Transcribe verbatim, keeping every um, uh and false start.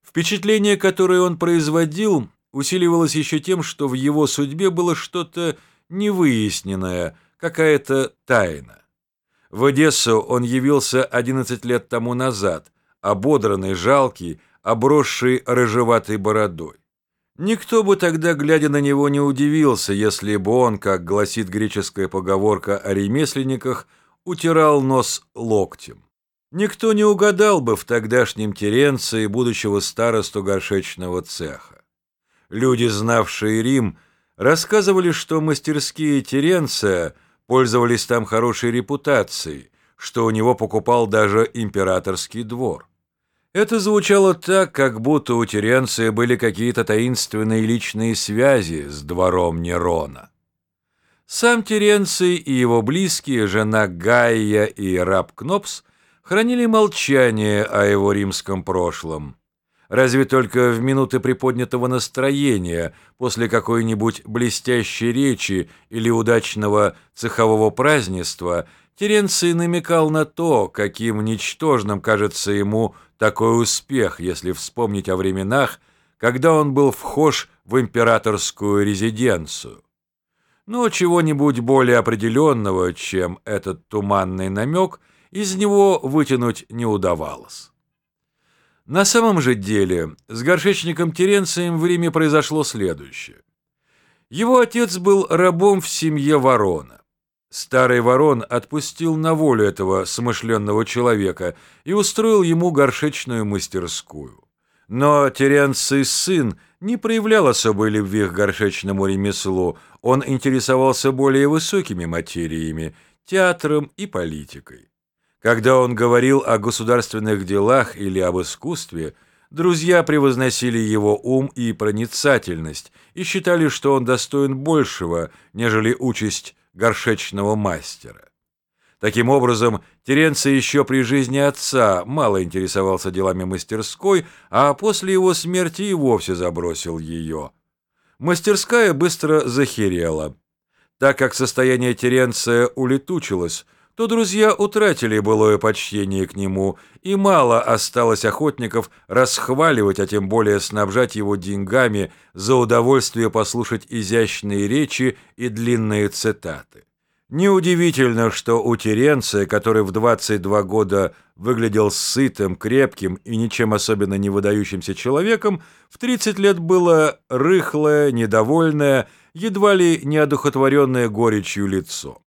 Впечатление, которое он производил, усиливалось еще тем, что в его судьбе было что-то невыясненное, какая-то тайна. В Одессу он явился одиннадцать лет тому назад, ободранный, жалкий, обросший рыжеватой бородой. Никто бы тогда, глядя на него, не удивился, если бы он, как гласит греческая поговорка о ремесленниках, утирал нос локтем. Никто не угадал бы в тогдашнем Теренции будущего старосту горшечного цеха. Люди, знавшие Рим, рассказывали, что мастерские Теренция пользовались там хорошей репутацией, что у него покупал даже императорский двор. Это звучало так, как будто у Теренция были какие-то таинственные личные связи с двором Нерона. Сам Теренций и его близкие, жена Гайя и раб Кнопс, хранили молчание о его римском прошлом. Разве только в минуты приподнятого настроения, после какой-нибудь блестящей речи или удачного цехового празднества, Теренций намекал на то, каким ничтожным кажется ему такой успех, если вспомнить о временах, когда он был вхож в императорскую резиденцию. Но чего-нибудь более определенного, чем этот туманный намек, из него вытянуть не удавалось. На самом же деле с горшечником Теренцием в Риме произошло следующее. Его отец был рабом в семье Ворона. Старый Ворон отпустил на волю этого смышленного человека и устроил ему горшечную мастерскую. Но Теренций сын не проявлял особой любви к горшечному ремеслу, он интересовался более высокими материями, театром и политикой. Когда он говорил о государственных делах или об искусстве, друзья превозносили его ум и проницательность и считали, что он достоин большего, нежели участь горшечного мастера. Таким образом, Теренций еще при жизни отца мало интересовался делами мастерской, а после его смерти и вовсе забросил ее. Мастерская быстро захерела. Так как состояние Теренция улетучилось, то друзья утратили былое почтение к нему, и мало осталось охотников расхваливать, а тем более снабжать его деньгами за удовольствие послушать изящные речи и длинные цитаты. Неудивительно, что у Теренция, который в двадцать два года выглядел сытым, крепким и ничем особенно не выдающимся человеком, в тридцать лет было рыхлое, недовольное, едва ли не одухотворенное горечью лицо.